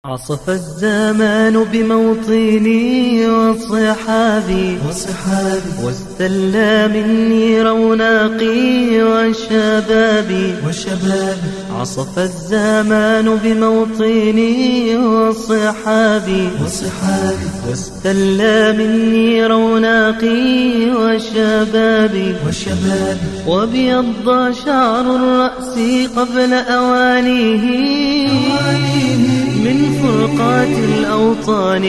عصف الزمان بموطني وصحابي واستلى مني روناقي وشبابي عصف الزمان بموطني وصحابي واستلى مني روناقي وشبابي وابيض شعر الرأس قبل أوانيه من فرقات الأوطان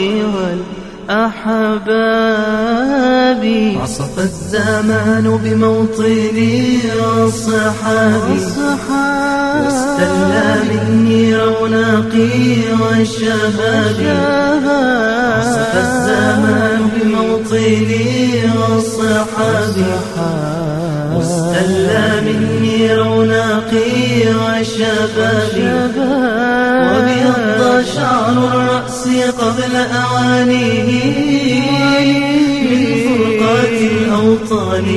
والأحباب. عصف الزمان بموطني وصحابي واستلى مني روناقي وشبابي عصف الزمان بموطني وصحابي واستلى مني روناقي وشبابي وابيض شعر الرأس قبل أوانيه من فرقات الأوطان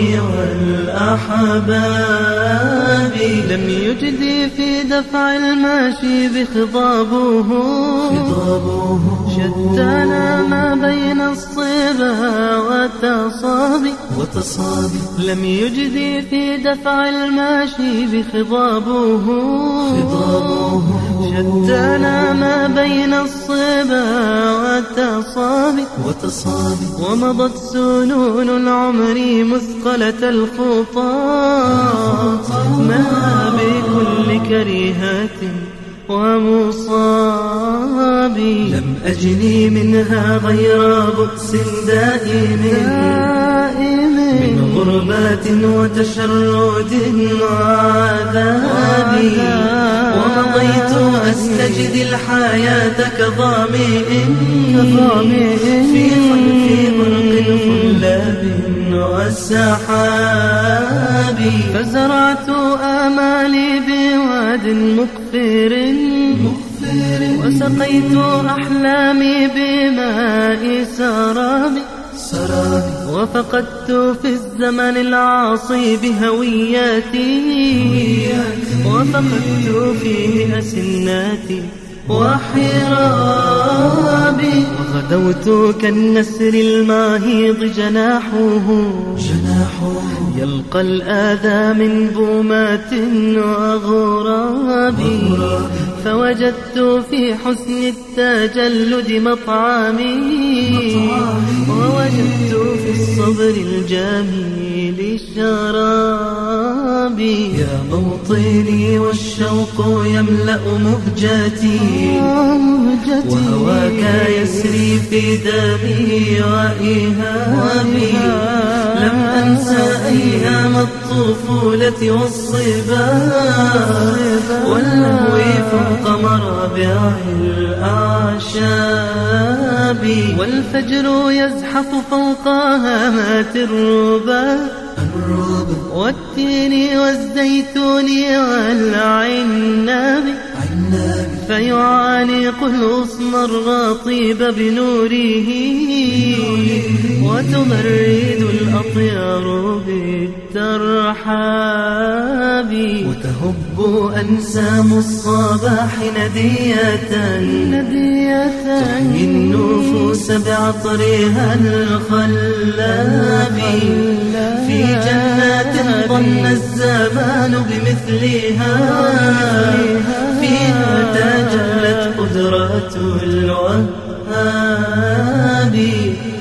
والأحباب. لم يجدي في دفع الماشي بخضابه شتانا ما بين الصبا والتصابي لم يجدي في دفع الماشي بخضابه شتانا ما بين الصبا والتصابي ومضت سنون العمر مثقلة الخطى ما بكل كريهات ومصابي. لم أجني منها غير بؤس دائم من غربات وتشرد وعذاب ومضيت أستجد الحياة كظامئ في خلف برق خلاب والسحاب. فزرعت آمالي بواد مقفر وسقيت أحلامي بماء سرابي وفقدت في الزمن العاصي بهوياتي وفقدت فيه أسناتي وحرابي وغدوت كالنسر الماهيض جناحه يلقى الآذى من بومات وأغراب. فوجدت في حسن التجلد مطعمي ووجدت في الصبر الجميل شرابي. يا موطني والشوق يملأ مهجتي وهواك يسري في دمي وإيهامي. لم أنسى أيام الطفولة والصبا واللهو فوق مرابع الأعشاب والفجر يزحف فوق هامات الربا والتين والزيتون والعناب فيعانق الغصن الرطيب بنوره وتبرد الأطيار بالترحاب وتهب أنسام الصباح ندية تحيي النفوس بعطرها الخلاب. في جنات ظن الزمان بمثلها فيها تجلت قدرة الوهاب.